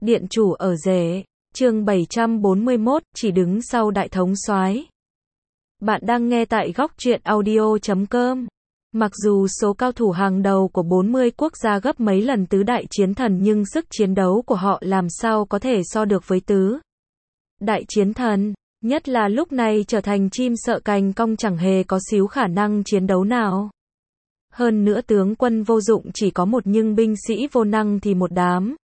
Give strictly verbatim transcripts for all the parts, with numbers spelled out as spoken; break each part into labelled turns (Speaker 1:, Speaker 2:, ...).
Speaker 1: Điện chủ ở rể, chương bảy trăm bốn mươi mốt, chỉ đứng sau đại thống soái. Bạn đang nghe tại góc truyện audio chấm com. Mặc dù số cao thủ hàng đầu của bốn mươi quốc gia gấp mấy lần tứ đại chiến thần nhưng sức chiến đấu của họ làm sao có thể so được với tứ đại chiến thần, nhất là lúc này trở thành chim sợ cành cong chẳng hề có xíu khả năng chiến đấu nào. Hơn nữa tướng quân vô dụng chỉ có một nhưng binh sĩ vô năng thì một đám.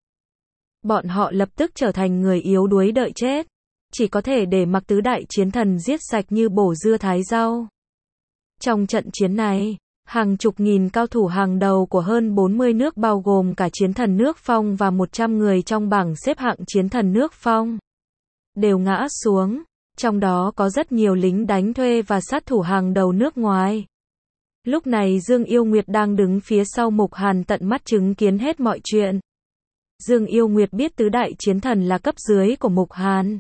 Speaker 1: Bọn họ lập tức trở thành người yếu đuối đợi chết, chỉ có thể để mặc tứ đại chiến thần giết sạch như bổ dưa thái rau. Trong trận chiến này, hàng chục nghìn cao thủ hàng đầu của hơn bốn mươi nước bao gồm cả chiến thần nước Phong và một trăm người trong bảng xếp hạng chiến thần nước Phong đều ngã xuống, trong đó có rất nhiều lính đánh thuê và sát thủ hàng đầu nước ngoài. Lúc này Dương Yêu Nguyệt đang đứng phía sau Mục Hàn tận mắt chứng kiến hết mọi chuyện. Dương Yêu Nguyệt biết tứ đại chiến thần là cấp dưới của Mục Hàn.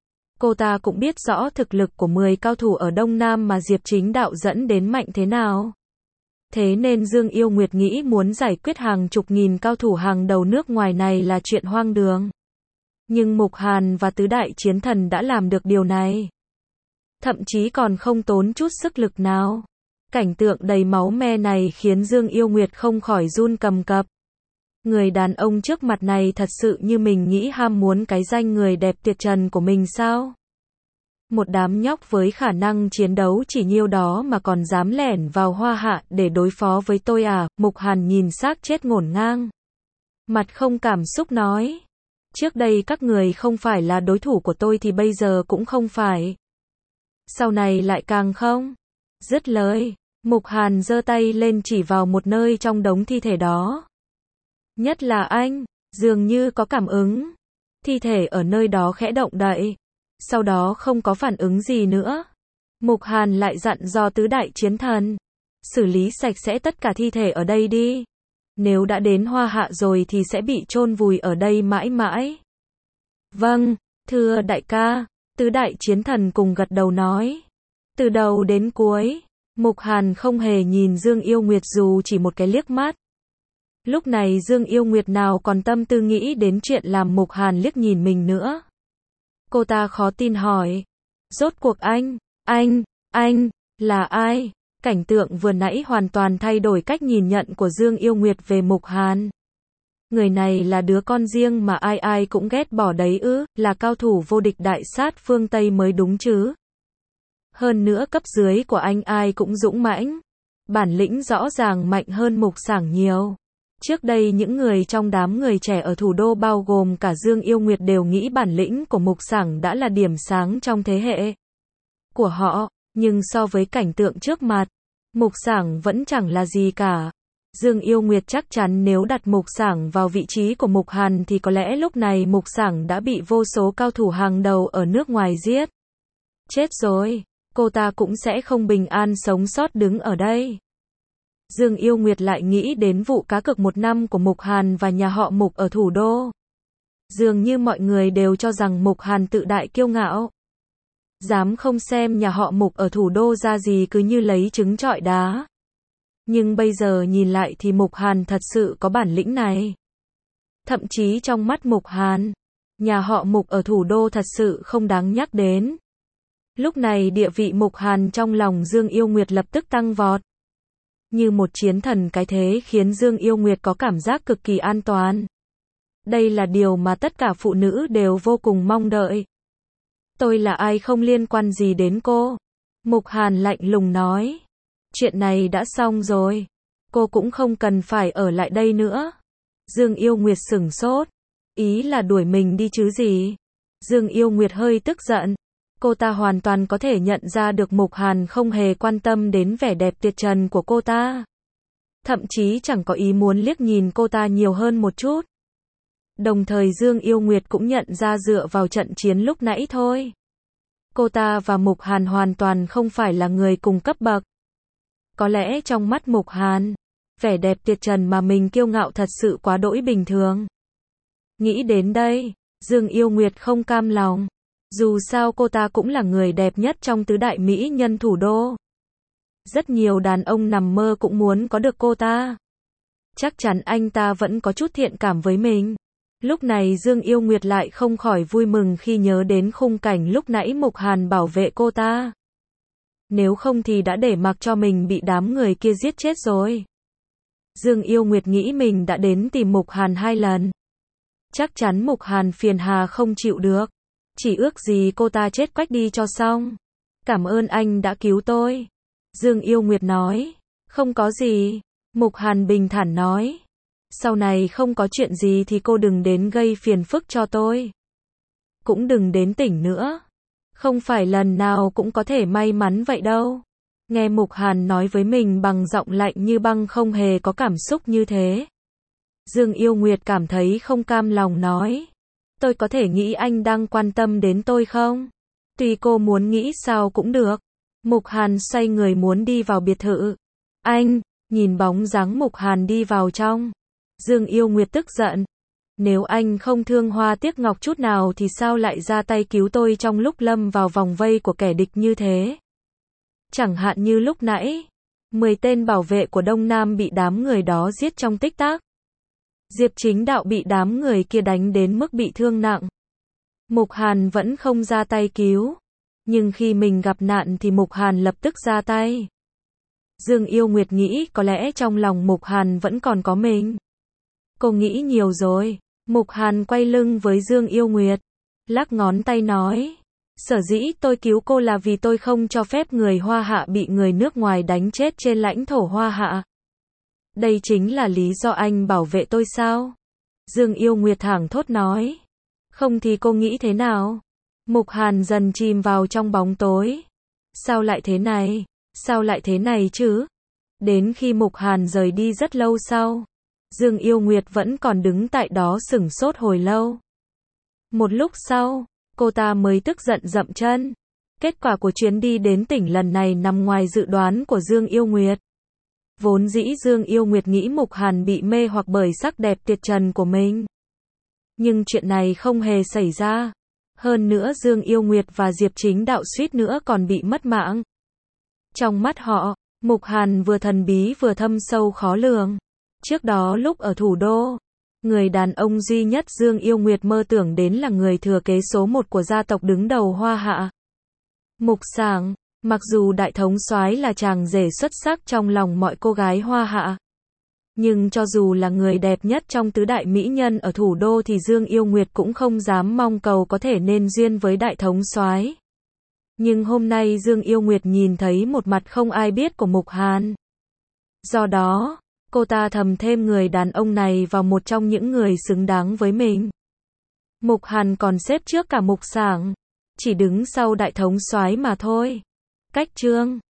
Speaker 1: Cô ta cũng biết rõ thực lực của mười cao thủ ở Đông Nam mà Diệp Chính Đạo dẫn đến mạnh thế nào. Thế nên Dương Yêu Nguyệt nghĩ muốn giải quyết hàng chục nghìn cao thủ hàng đầu nước ngoài này là chuyện hoang đường. Nhưng Mục Hàn và tứ đại chiến thần đã làm được điều này. Thậm chí còn không tốn chút sức lực nào. Cảnh tượng đầy máu me này khiến Dương Yêu Nguyệt không khỏi run cầm cập. Người đàn ông trước mặt này thật sự như mình nghĩ ham muốn cái danh người đẹp tuyệt trần của mình sao? Một đám nhóc với khả năng chiến đấu chỉ nhiêu đó mà còn dám lẻn vào Hoa Hạ để đối phó với tôi à? Mục Hàn nhìn xác chết ngổn ngang. Mặt không cảm xúc nói. Trước đây các người không phải là đối thủ của tôi thì bây giờ cũng không phải. Sau này lại càng không. Dứt lời, Mục Hàn giơ tay lên chỉ vào một nơi trong đống thi thể đó. Nhất là anh, dường như có cảm ứng. Thi thể ở nơi đó khẽ động đậy. Sau đó không có phản ứng gì nữa. Mục Hàn lại dặn dò tứ đại chiến thần. Xử lý sạch sẽ tất cả thi thể ở đây đi. Nếu đã đến Hoa Hạ rồi thì sẽ bị chôn vùi ở đây mãi mãi. Vâng, thưa đại ca, tứ đại chiến thần cùng gật đầu nói. Từ đầu đến cuối, Mục Hàn không hề nhìn Dương Yêu Nguyệt dù chỉ một cái liếc mắt. Lúc này Dương Yêu Nguyệt nào còn tâm tư nghĩ đến chuyện làm Mục Hàn liếc nhìn mình nữa. Cô ta khó tin hỏi. Rốt cuộc anh, anh, anh, là ai? Cảnh tượng vừa nãy hoàn toàn thay đổi cách nhìn nhận của Dương Yêu Nguyệt về Mục Hàn. Người này là đứa con riêng mà ai ai cũng ghét bỏ đấy ư, là cao thủ vô địch đại sát phương Tây mới đúng chứ. Hơn nữa cấp dưới của anh ai cũng dũng mãnh. Bản lĩnh rõ ràng mạnh hơn Mục Sảng nhiều. Trước đây những người trong đám người trẻ ở thủ đô bao gồm cả Dương Yêu Nguyệt đều nghĩ bản lĩnh của Mục Sảng đã là điểm sáng trong thế hệ của họ, nhưng so với cảnh tượng trước mặt, Mục Sảng vẫn chẳng là gì cả. Dương Yêu Nguyệt chắc chắn nếu đặt Mục Sảng vào vị trí của Mục Hàn thì có lẽ lúc này Mục Sảng đã bị vô số cao thủ hàng đầu ở nước ngoài giết. Chết rồi, cô ta cũng sẽ không bình an sống sót đứng ở đây. Dương Yêu Nguyệt lại nghĩ đến vụ cá cược một năm của Mục Hàn và nhà họ Mục ở thủ đô. Dường như mọi người đều cho rằng Mục Hàn tự đại kiêu ngạo. Dám không xem nhà họ Mục ở thủ đô ra gì cứ như lấy trứng trọi đá. Nhưng bây giờ nhìn lại thì Mục Hàn thật sự có bản lĩnh này. Thậm chí trong mắt Mục Hàn, nhà họ Mục ở thủ đô thật sự không đáng nhắc đến. Lúc này địa vị Mục Hàn trong lòng Dương Yêu Nguyệt lập tức tăng vọt. Như một chiến thần cái thế khiến Dương Yêu Nguyệt có cảm giác cực kỳ an toàn. Đây là điều mà tất cả phụ nữ đều vô cùng mong đợi. Tôi là ai không liên quan gì đến cô. Mục Hàn lạnh lùng nói. Chuyện này đã xong rồi. Cô cũng không cần phải ở lại đây nữa. Dương Yêu Nguyệt sửng sốt. Ý là đuổi mình đi chứ gì. Dương Yêu Nguyệt hơi tức giận. Cô ta hoàn toàn có thể nhận ra được Mục Hàn không hề quan tâm đến vẻ đẹp tuyệt trần của cô ta. Thậm chí chẳng có ý muốn liếc nhìn cô ta nhiều hơn một chút. Đồng thời Dương Yêu Nguyệt cũng nhận ra dựa vào trận chiến lúc nãy thôi. Cô ta và Mục Hàn hoàn toàn không phải là người cùng cấp bậc. Có lẽ trong mắt Mục Hàn, vẻ đẹp tuyệt trần mà mình kiêu ngạo thật sự quá đỗi bình thường. Nghĩ đến đây, Dương Yêu Nguyệt không cam lòng. Dù sao cô ta cũng là người đẹp nhất trong tứ đại mỹ nhân thủ đô. Rất nhiều đàn ông nằm mơ cũng muốn có được cô ta. Chắc chắn anh ta vẫn có chút thiện cảm với mình. Lúc này Dương Yêu Nguyệt lại không khỏi vui mừng khi nhớ đến khung cảnh lúc nãy Mục Hàn bảo vệ cô ta. Nếu không thì đã để mặc cho mình bị đám người kia giết chết rồi. Dương Yêu Nguyệt nghĩ mình đã đến tìm Mục Hàn hai lần. Chắc chắn Mục Hàn phiền hà không chịu được. Chỉ ước gì cô ta chết quách đi cho xong. Cảm ơn anh đã cứu tôi. Dương Yêu Nguyệt nói. Không có gì. Mục Hàn bình thản nói. Sau này không có chuyện gì thì cô đừng đến gây phiền phức cho tôi. Cũng đừng đến tỉnh nữa. Không phải lần nào cũng có thể may mắn vậy đâu. Nghe Mục Hàn nói với mình bằng giọng lạnh như băng không hề có cảm xúc như thế. Dương Yêu Nguyệt cảm thấy không cam lòng nói. Tôi có thể nghĩ anh đang quan tâm đến tôi không? Tùy cô muốn nghĩ sao cũng được. Mục Hàn xoay người muốn đi vào biệt thự. Anh, nhìn bóng dáng Mục Hàn đi vào trong. Dương Yêu Nguyệt tức giận. Nếu anh không thương hoa tiếc ngọc chút nào thì sao lại ra tay cứu tôi trong lúc lâm vào vòng vây của kẻ địch như thế? Chẳng hạn như lúc nãy, mười tên bảo vệ của Đông Nam bị đám người đó giết trong tích tắc. Diệp Chính Đạo bị đám người kia đánh đến mức bị thương nặng. Mục Hàn vẫn không ra tay cứu. Nhưng khi mình gặp nạn thì Mục Hàn lập tức ra tay. Dương Yêu Nguyệt nghĩ có lẽ trong lòng Mục Hàn vẫn còn có mình. Cô nghĩ nhiều rồi. Mục Hàn quay lưng với Dương Yêu Nguyệt. Lắc ngón tay nói. Sở dĩ tôi cứu cô là vì tôi không cho phép người Hoa Hạ bị người nước ngoài đánh chết trên lãnh thổ Hoa Hạ. Đây chính là lý do anh bảo vệ tôi sao? Dương Yêu Nguyệt thẳng thốt nói. Không thì cô nghĩ thế nào? Mục Hàn dần chìm vào trong bóng tối. Sao lại thế này? Sao lại thế này chứ? Đến khi Mục Hàn rời đi rất lâu sau, Dương Yêu Nguyệt vẫn còn đứng tại đó sửng sốt hồi lâu. Một lúc sau, cô ta mới tức giận dậm chân. Kết quả của chuyến đi đến tỉnh lần này nằm ngoài dự đoán của Dương Yêu Nguyệt. Vốn dĩ Dương Yêu Nguyệt nghĩ Mục Hàn bị mê hoặc bởi sắc đẹp tuyệt trần của mình. Nhưng chuyện này không hề xảy ra. Hơn nữa Dương Yêu Nguyệt và Diệp Chính Đạo suýt nữa còn bị mất mạng. Trong mắt họ, Mục Hàn vừa thần bí vừa thâm sâu khó lường. Trước đó lúc ở thủ đô, người đàn ông duy nhất Dương Yêu Nguyệt mơ tưởng đến là người thừa kế số một của gia tộc đứng đầu Hoa Hạ. Mục Sảng, mặc dù đại thống soái là chàng rể xuất sắc trong lòng mọi cô gái Hoa Hạ, nhưng cho dù là người đẹp nhất trong tứ đại mỹ nhân ở thủ đô thì Dương Yêu Nguyệt cũng không dám mong cầu có thể nên duyên với đại thống soái. Nhưng hôm nay Dương Yêu Nguyệt nhìn thấy một mặt không ai biết của Mục Hàn. Do đó, cô ta thầm thêm người đàn ông này vào một trong những người xứng đáng với mình. Mục Hàn còn xếp trước cả Mục Sảng, chỉ đứng sau đại thống soái mà thôi. Cách chương